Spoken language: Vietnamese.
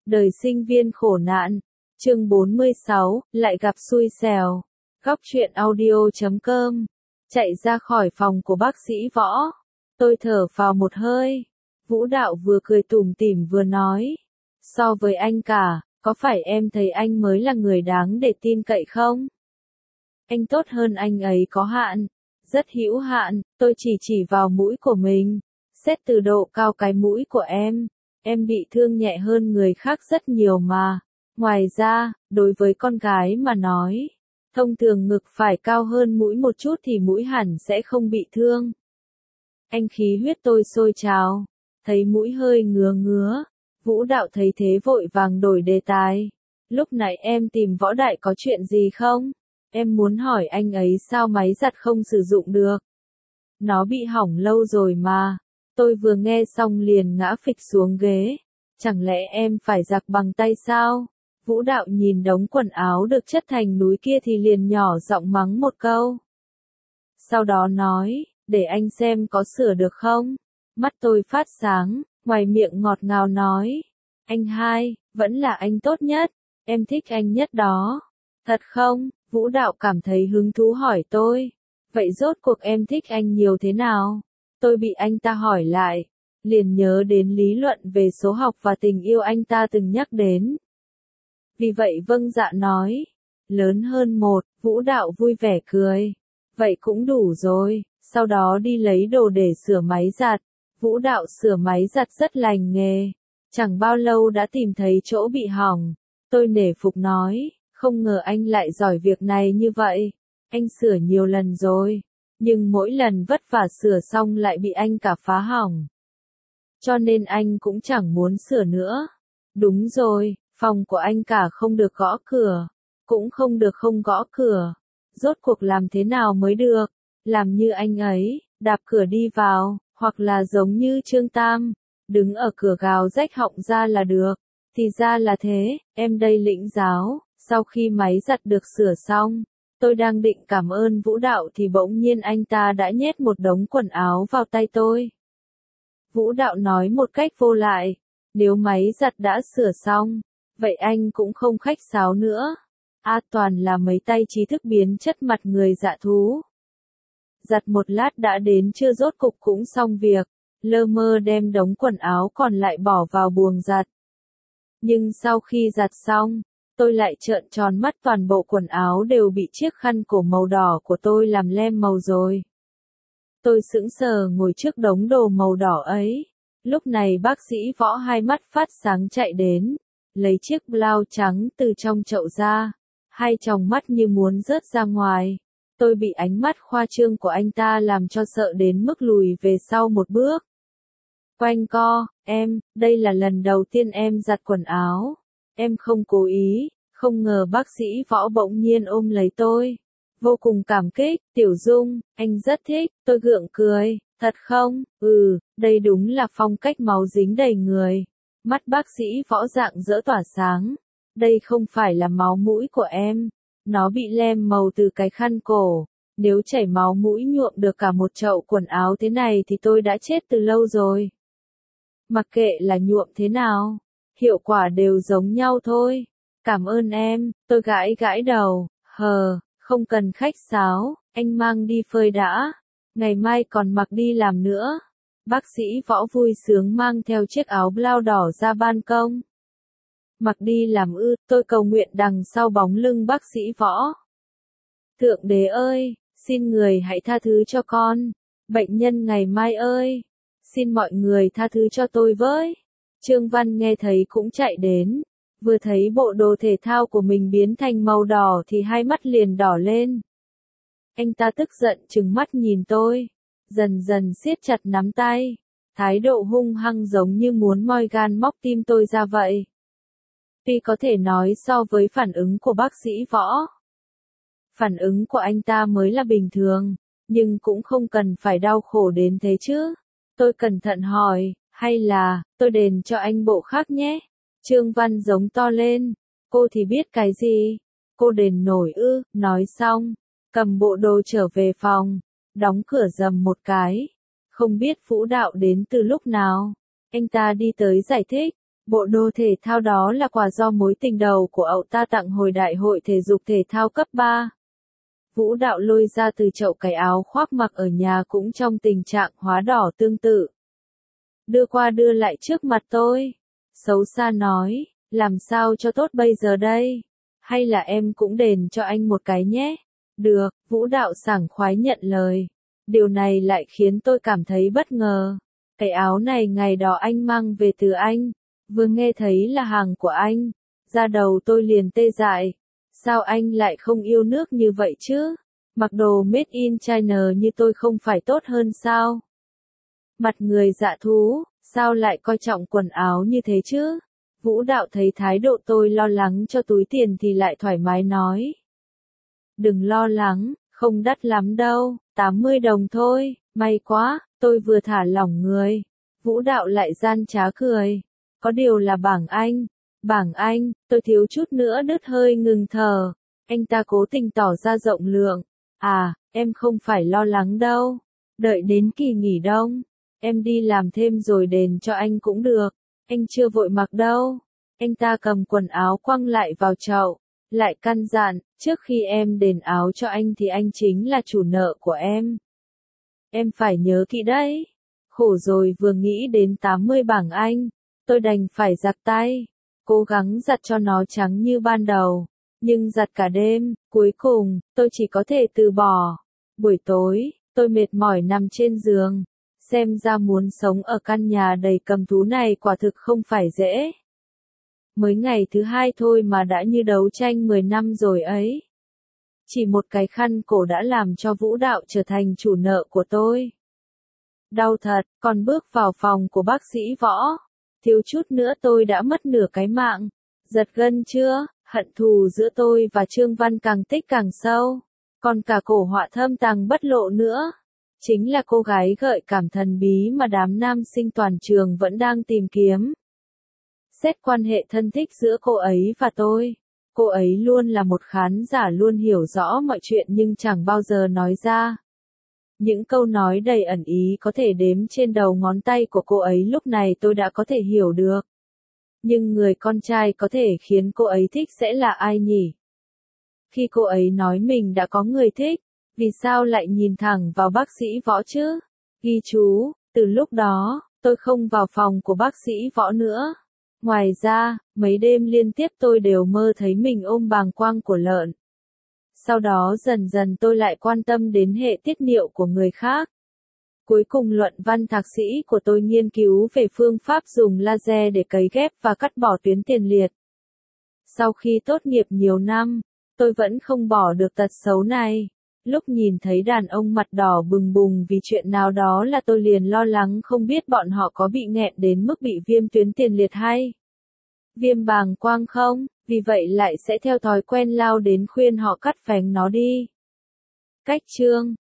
Đời sinh viên khổ nạn. Chương 46, lại gặp xui xẻo. Góc truyện audio.com. Chạy ra khỏi phòng của bác sĩ Võ. Tôi thở phào một hơi. Vũ Đạo vừa cười tủm tỉm vừa nói. So với anh cả, có phải em thấy anh mới là người đáng để tin cậy không? Anh tốt hơn anh ấy có hạn. Rất hữu hạn, tôi chỉ vào mũi của mình. Xét từ độ cao cái mũi của em bị thương nhẹ hơn người khác rất nhiều mà. Ngoài ra, đối với con gái mà nói, thông thường ngực phải cao hơn mũi một chút thì mũi hẳn sẽ không bị thương. Anh khí huyết tôi sôi trào, thấy mũi hơi ngứa ngứa. Vũ Đạo thấy thế vội vàng đổi đề tài. Lúc nãy em tìm Võ Đại có chuyện gì không? Em muốn hỏi anh ấy sao máy giặt không sử dụng được. Nó bị hỏng lâu rồi mà. Tôi vừa nghe xong liền ngã phịch xuống ghế. Chẳng lẽ em phải giặt bằng tay sao? Vũ Đạo nhìn đống quần áo được chất thành núi kia thì liền nhỏ giọng mắng một câu. Sau đó nói, để anh xem có sửa được không? Mắt tôi phát sáng, ngoài miệng ngọt ngào nói. Anh hai, vẫn là anh tốt nhất, em thích anh nhất đó. Thật không? Vũ Đạo cảm thấy hứng thú hỏi tôi. Vậy rốt cuộc em thích anh nhiều thế nào? Tôi bị anh ta hỏi lại, liền nhớ đến lý luận về số học và tình yêu anh ta từng nhắc đến. Vì vậy vâng dạ nói, lớn hơn một. Vũ Đạo vui vẻ cười. Vậy cũng đủ rồi, sau đó đi lấy đồ để sửa máy giặt. Vũ Đạo sửa máy giặt rất lành nghề, chẳng bao lâu đã tìm thấy chỗ bị hỏng. Tôi nể phục nói, không ngờ anh lại giỏi việc này như vậy. Anh sửa nhiều lần rồi, nhưng mỗi lần vất vả sửa xong lại bị anh cả phá hỏng. Cho nên anh cũng chẳng muốn sửa nữa. Đúng rồi, phòng của anh cả không được gõ cửa, cũng không được không gõ cửa. Rốt cuộc làm thế nào mới được? Làm như anh ấy, đạp cửa đi vào, hoặc là giống như Trương Tam, đứng ở cửa gào rách họng ra là được. Thì ra là thế, em đây lĩnh giáo. Sau khi máy giặt được sửa xong, tôi đang định cảm ơn Vũ Đạo thì bỗng nhiên anh ta đã nhét một đống quần áo vào tay tôi. Vũ Đạo nói một cách vô lại, nếu máy giặt đã sửa xong, vậy anh cũng không khách sáo nữa. Toàn là mấy tay trí thức biến chất mặt người dạ thú. Giặt một lát đã đến trưa rốt cục cũng xong việc, lơ mơ đem đống quần áo còn lại bỏ vào buồng giặt. Nhưng sau khi giặt xong, tôi lại trợn tròn mắt, toàn bộ quần áo đều bị chiếc khăn cổ màu đỏ của tôi làm lem màu rồi. Tôi sững sờ ngồi trước đống đồ màu đỏ ấy. Lúc này bác sĩ Võ hai mắt phát sáng chạy đến, lấy chiếc blouse trắng từ trong chậu ra, hai tròng mắt như muốn rớt ra ngoài. Tôi bị ánh mắt khoa trương của anh ta làm cho sợ đến mức lùi về sau một bước. Quanh co, đây là lần đầu tiên em giặt quần áo. Em không cố ý, không ngờ bác sĩ Võ bỗng nhiên ôm lấy tôi. Vô cùng cảm kích, Tiểu Dung, anh rất thích. Tôi gượng cười, thật không? Đây đúng là phong cách máu dính đầy người. Mắt bác sĩ Võ rạng rỡ tỏa sáng. Đây không phải là máu mũi của em. Nó bị lem màu từ cái khăn cổ. Nếu chảy máu mũi nhuộm được cả một chậu quần áo thế này thì tôi đã chết từ lâu rồi. Mặc kệ là nhuộm thế nào, hiệu quả đều giống nhau thôi. Cảm ơn em, tôi gãi đầu. Không cần khách sáo, anh mang đi phơi đã. Ngày mai còn mặc đi làm nữa. Bác sĩ Võ vui sướng mang theo chiếc áo blau đỏ ra ban công. Mặc đi làm tôi cầu nguyện đằng sau bóng lưng bác sĩ Võ. Thượng đế ơi, xin người hãy tha thứ cho con. Bệnh nhân ngày mai ơi, xin mọi người tha thứ cho tôi với. Trương Văn nghe thấy cũng chạy đến. Vừa thấy bộ đồ thể thao của mình biến thành màu đỏ thì hai mắt liền đỏ lên. Anh ta tức giận trừng mắt nhìn tôi, dần dần siết chặt nắm tay, thái độ hung hăng giống như muốn moi gan móc tim tôi ra vậy. Tuy có thể nói so với phản ứng của bác sĩ Võ, phản ứng của anh ta mới là bình thường, nhưng cũng không cần phải đau khổ đến thế chứ. Tôi cẩn thận hỏi, hay là, tôi đền cho anh bộ khác nhé. Trương Văn giống to lên, cô thì biết cái gì, cô đền nổi nói xong, cầm bộ đồ trở về phòng, đóng cửa rầm một cái. Không biết Vũ Đạo đến từ lúc nào, anh ta đi tới giải thích, Bộ đồ thể thao đó là quà do mối tình đầu của ậu ta tặng hồi đại hội thể dục thể thao cấp 3. Vũ Đạo lôi ra từ chậu cái áo khoác mặc ở nhà cũng trong tình trạng hóa đỏ tương tự. Đưa qua đưa lại trước mặt tôi. Xấu xa nói, làm sao cho tốt bây giờ đây? Hay là em cũng đền cho anh một cái nhé? Được, Vũ Đạo sảng khoái nhận lời. Điều này lại khiến tôi cảm thấy bất ngờ. Cái áo này ngày đó anh mang về từ Anh. Vừa nghe thấy là hàng của anh. Da đầu tôi liền tê dại. Sao anh lại không yêu nước như vậy chứ? Mặc đồ made in China như tôi không phải tốt hơn sao? Mặt người dạ thú, sao lại coi trọng quần áo như thế chứ? Vũ Đạo thấy thái độ tôi lo lắng cho túi tiền thì lại thoải mái nói. Đừng lo lắng, không đắt lắm đâu, 80 đồng thôi, may quá, tôi vừa thả lỏng người. Vũ Đạo lại gian trá cười. Có điều là bảng Anh, tôi thiếu chút nữa đứt hơi ngừng thở. Anh ta cố tình tỏ ra rộng lượng. À, em không phải lo lắng đâu. Đợi đến kỳ nghỉ đông, em đi làm thêm rồi đền cho anh cũng được. Anh chưa vội mặc đâu. Anh ta cầm quần áo quăng lại vào chậu. Lại căn dặn, trước khi em đền áo cho anh thì anh chính là chủ nợ của em. Em phải nhớ kỹ đấy. Khổ rồi vừa nghĩ đến 80 bảng Anh, tôi đành phải giặt tay. Cố gắng giặt cho nó trắng như ban đầu. Nhưng giặt cả đêm, cuối cùng, tôi chỉ có thể từ bỏ. Buổi tối, tôi mệt mỏi nằm trên giường. Xem ra muốn sống ở căn nhà đầy cầm thú này quả thực không phải dễ. Mới ngày thứ 2 thôi mà đã như đấu tranh 10 năm rồi ấy. Chỉ một cái khăn cổ đã làm cho Vũ Đạo trở thành chủ nợ của tôi. Đau thật, còn bước vào phòng của bác sĩ Võ. Thiếu chút nữa tôi đã mất nửa cái mạng. Giật gân chưa? Hận thù giữa tôi và Trương Văn càng tích càng sâu. Còn cả cổ họa thâm tàng bất lộ nữa. Chính là cô gái gợi cảm thần bí mà đám nam sinh toàn trường vẫn đang tìm kiếm. Xét quan hệ thân thích giữa cô ấy và tôi. Cô ấy luôn là một khán giả luôn hiểu rõ mọi chuyện nhưng chẳng bao giờ nói ra. Những câu nói đầy ẩn ý có thể đếm trên đầu ngón tay của cô ấy lúc này tôi đã có thể hiểu được. Nhưng người con trai có thể khiến cô ấy thích sẽ là ai nhỉ? Khi cô ấy nói mình đã có người thích, vì sao lại nhìn thẳng vào bác sĩ Võ chứ? Ghi chú, từ lúc đó, tôi không vào phòng của bác sĩ Võ nữa. Ngoài ra, mấy đêm liên tiếp tôi đều mơ thấy mình ôm bàng quang của lợn. Sau đó dần dần tôi lại quan tâm đến hệ tiết niệu của người khác. Cuối cùng luận văn thạc sĩ của tôi nghiên cứu về phương pháp dùng laser để cấy ghép và cắt bỏ tuyến tiền liệt. Sau khi tốt nghiệp nhiều năm, tôi vẫn không bỏ được tật xấu này. Lúc nhìn thấy đàn ông mặt đỏ bừng bừng vì chuyện nào đó là tôi liền lo lắng không biết bọn họ có bị nghẹn đến mức bị viêm tuyến tiền liệt hay viêm bàng quang không, vì vậy lại sẽ theo thói quen lao đến khuyên họ cắt phèn nó đi. Cách chương